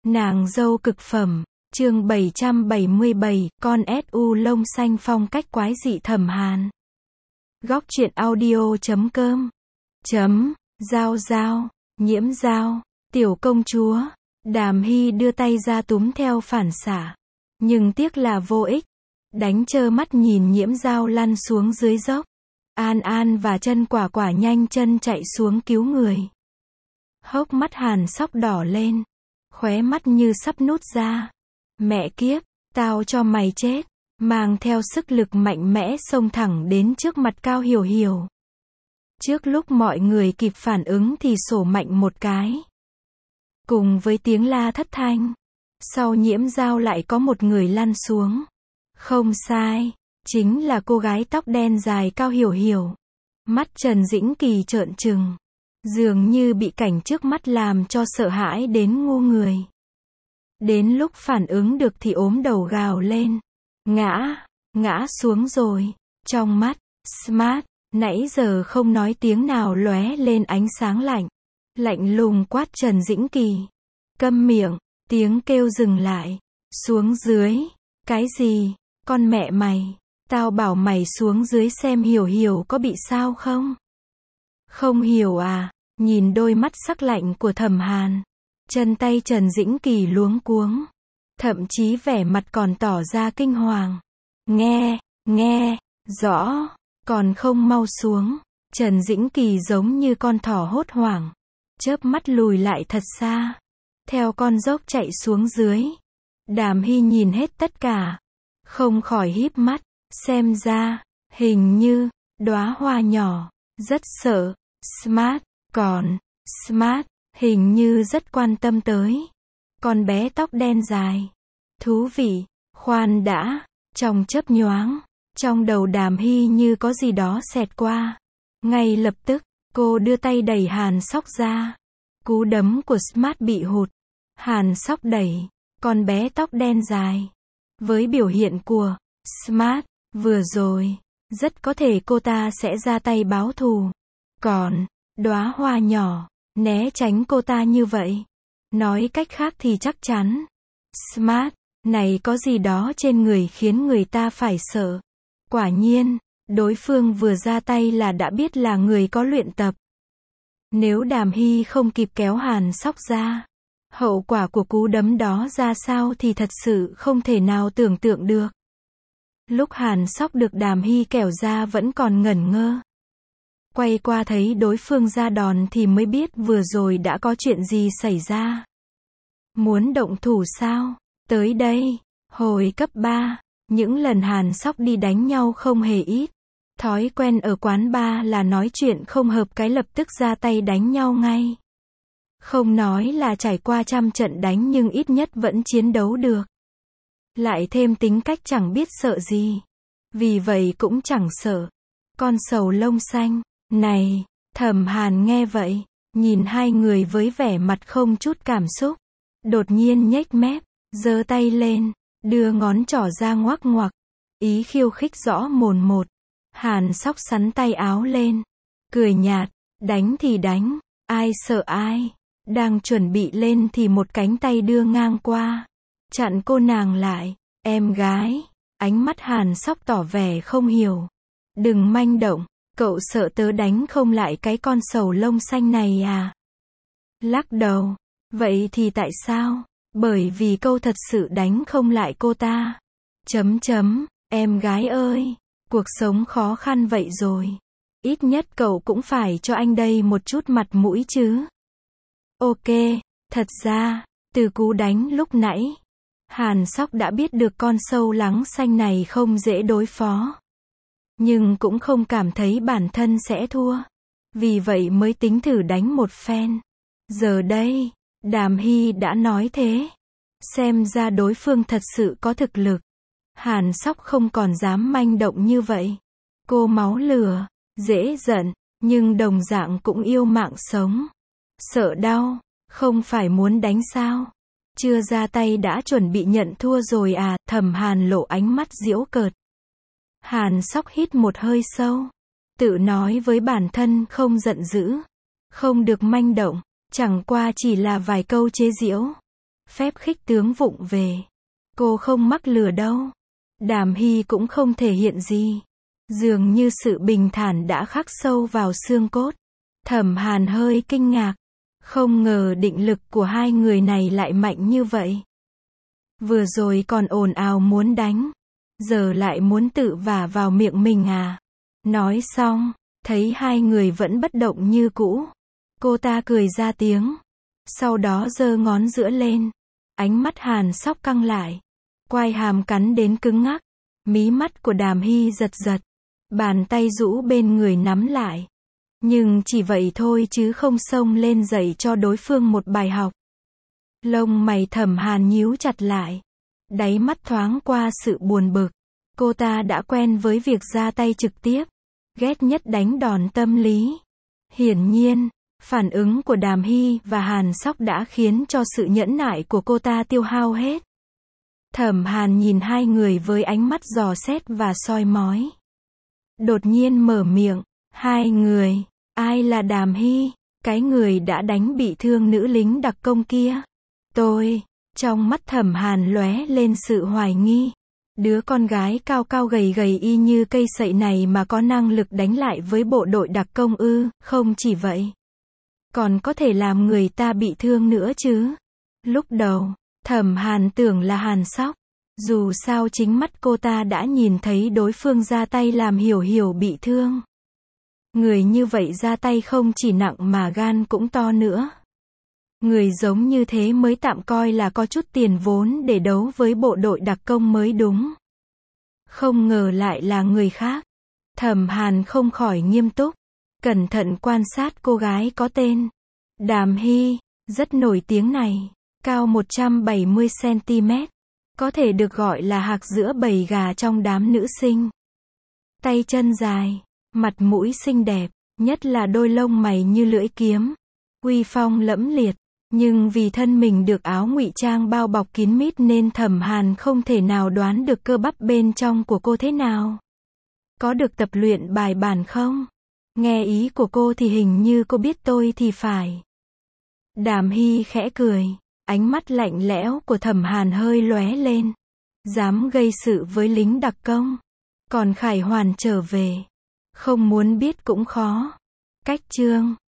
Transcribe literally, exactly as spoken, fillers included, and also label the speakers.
Speaker 1: Nàng dâu cực phẩm, chương bảy trăm bảy mươi bảy, con ét u lông xanh phong cách quái dị Thẩm Hàn. Góc truyện audio chấm com. Chấm, Giao Giao, Nhiễm Giao, tiểu công chúa. Đàm Hy đưa tay ra túm theo phản xạ. Nhưng tiếc là vô ích. Đánh trơ mắt nhìn Nhiễm Giao lăn xuống dưới dốc. An An và Chân Quả Quả nhanh chân chạy xuống cứu người. Hốc mắt Hàn Sóc đỏ lên. Khóe mắt như sắp nút ra. Mẹ kiếp, tao cho mày chết. Mang theo sức lực mạnh mẽ xông thẳng đến trước mặt Cao Hiểu Hiểu. Trước lúc mọi người kịp phản ứng thì sổ mạnh một cái. Cùng với tiếng la thất thanh. Sau Nhiễm Giao lại có một người lăn xuống. Không sai, chính là cô gái tóc đen dài Cao Hiểu Hiểu. Mắt Trần Dĩnh Kỳ trợn trừng. Dường như bị cảnh trước mắt làm cho sợ hãi đến ngu người. Đến lúc phản ứng được thì ốm đầu gào lên. Ngã, ngã xuống rồi. Trong mắt, Smart, nãy giờ không nói tiếng nào lóe lên ánh sáng lạnh. Lạnh lùng quát Trần Dĩnh Kỳ. Câm miệng, tiếng kêu dừng lại. Xuống dưới. Cái gì? Con mẹ mày. Tao bảo mày xuống dưới xem Hiểu Hiểu có bị sao không? Không hiểu à? Nhìn đôi mắt sắc lạnh của Thẩm Hàn. Chân tay Trần Dĩnh Kỳ luống cuống. Thậm chí vẻ mặt còn tỏ ra kinh hoàng. Nghe, nghe, rõ, còn không mau xuống. Trần Dĩnh Kỳ giống như con thỏ hốt hoảng. Chớp mắt lùi lại thật xa. Theo con dốc chạy xuống dưới. Đàm Hy nhìn hết tất cả. Không khỏi híp mắt. Xem ra, hình như, đóa hoa nhỏ, rất sợ. Smart, còn, Smart, hình như rất quan tâm tới. Con bé tóc đen dài. Thú vị, khoan đã, trong chớp nhoáng, trong đầu Đàm Hy như có gì đó xẹt qua. Ngay lập tức, cô đưa tay đẩy Hàn Sóc ra. Cú đấm của Smart bị hụt. Hàn Sóc đẩy, con bé tóc đen dài. Với biểu hiện của Smart, vừa rồi, rất có thể cô ta sẽ ra tay báo thù. Còn, đóa hoa nhỏ, né tránh cô ta như vậy. Nói cách khác thì chắc chắn. Smart, này có gì đó trên người khiến người ta phải sợ. Quả nhiên, đối phương vừa ra tay là đã biết là người có luyện tập. Nếu Đàm Hy không kịp kéo Hàn Sóc ra, hậu quả của cú đấm đó ra sao thì thật sự không thể nào tưởng tượng được. Lúc Hàn Sóc được Đàm Hy kẻo ra vẫn còn ngẩn ngơ. Quay qua thấy đối phương ra đòn thì mới biết vừa rồi đã có chuyện gì xảy ra. Muốn động thủ sao? Tới đây, hồi cấp ba, những lần Hàn Sóc đi đánh nhau không hề ít. Thói quen ở quán bar là nói chuyện không hợp cái lập tức ra tay đánh nhau ngay. Không nói là trải qua trăm trận đánh nhưng ít nhất vẫn chiến đấu được. Lại thêm tính cách chẳng biết sợ gì. Vì vậy cũng chẳng sợ. Con sầu lông xanh, này, Thẩm Hàn nghe vậy, nhìn hai người với vẻ mặt không chút cảm xúc. Đột nhiên nhếch mép, giơ tay lên, đưa ngón trỏ ra ngoắc ngoặc. Ý khiêu khích rõ mồn một. Hàn Sóc sắn tay áo lên. Cười nhạt, đánh thì đánh, ai sợ ai. Đang chuẩn bị lên thì một cánh tay đưa ngang qua. Chặn cô nàng lại. Em gái. Ánh mắt Hàn Sóc tỏ vẻ không hiểu. Đừng manh động. Cậu sợ tớ đánh không lại cái con sầu lông xanh này à? Lắc đầu. Vậy thì tại sao? Bởi vì câu thật sự đánh không lại cô ta. Chấm chấm. Em gái ơi. Cuộc sống khó khăn vậy rồi. Ít nhất cậu cũng phải cho anh đây một chút mặt mũi chứ. Ok. Thật ra, từ cú đánh lúc nãy, Hàn Sóc đã biết được con sâu lắng xanh này không dễ đối phó. Nhưng cũng không cảm thấy bản thân sẽ thua. Vì vậy mới tính thử đánh một phen. Giờ đây, Đàm Hy đã nói thế. Xem ra đối phương thật sự có thực lực. Hàn Sóc không còn dám manh động như vậy. Cô máu lửa, dễ giận, nhưng đồng dạng cũng yêu mạng sống. Sợ đau, không phải muốn đánh sao? Chưa ra tay đã chuẩn bị nhận thua rồi à? Thẩm Hàn lộ ánh mắt giễu cợt. Hàn Sóc hít một hơi sâu. Tự nói với bản thân không giận dữ. Không được manh động. Chẳng qua chỉ là vài câu chế giễu. Phép khích tướng vụng về. Cô không mắc lừa đâu. Đàm Hy cũng không thể hiện gì. Dường như sự bình thản đã khắc sâu vào xương cốt. Thẩm Hàn hơi kinh ngạc. Không ngờ định lực của hai người này lại mạnh như vậy. Vừa rồi còn ồn ào muốn đánh. Giờ lại muốn tự vả vào miệng mình à? Nói xong, thấy hai người vẫn bất động như cũ. Cô ta cười ra tiếng. Sau đó giơ ngón giữa lên. Ánh mắt Hàn Sóc căng lại. Quai hàm cắn đến cứng ngắc. Mí mắt của Đàm Hy giật giật. Bàn tay rũ bên người nắm lại. Nhưng chỉ vậy thôi chứ không xông lên dạy cho đối phương một bài học. Lông mày Thẩm Hàn nhíu chặt lại. Đáy mắt thoáng qua sự buồn bực. Cô ta đã quen với việc ra tay trực tiếp. Ghét nhất đánh đòn tâm lý. Hiển nhiên, phản ứng của Đàm Hy và Hàn Sóc đã khiến cho sự nhẫn nại của cô ta tiêu hao hết. Thẩm Hàn nhìn hai người với ánh mắt dò xét và soi mói. Đột nhiên mở miệng. Hai người, ai là Đàm Hy? Cái người đã đánh bị thương nữ lính đặc công kia. Tôi. Trong mắt Thẩm Hàn lóe lên sự hoài nghi. Đứa con gái cao cao gầy gầy y như cây sậy này mà có năng lực đánh lại với bộ đội đặc công ư? Không chỉ vậy, còn có thể làm người ta bị thương nữa chứ. Lúc đầu, Thẩm Hàn tưởng là Hàn Sóc. Dù sao chính mắt cô ta đã nhìn thấy đối phương ra tay làm Hiểu Hiểu bị thương. Người như vậy ra tay không chỉ nặng mà gan cũng to nữa. Người giống như thế mới tạm coi là có chút tiền vốn để đấu với bộ đội đặc công mới đúng. Không ngờ lại là người khác. Thẩm Hàn không khỏi nghiêm túc. Cẩn thận quan sát cô gái có tên Đàm Hy, rất nổi tiếng này. Cao một trăm bảy mươi xăng ti mét. Có thể được gọi là hạc giữa bầy gà trong đám nữ sinh. Tay chân dài, mặt mũi xinh đẹp, nhất là đôi lông mày như lưỡi kiếm. Uy phong lẫm liệt. Nhưng vì thân mình được áo ngụy trang bao bọc kín mít nên Thẩm Hàn không thể nào đoán được cơ bắp bên trong của cô thế nào. Có được tập luyện bài bản không? Nghe ý của cô thì hình như cô biết tôi thì phải. Đàm Hy khẽ cười. Ánh mắt lạnh lẽo của Thẩm Hàn hơi lóe lên. Dám gây sự với lính đặc công. Còn Khải Hoàn trở về. Không muốn biết cũng khó. Cách chương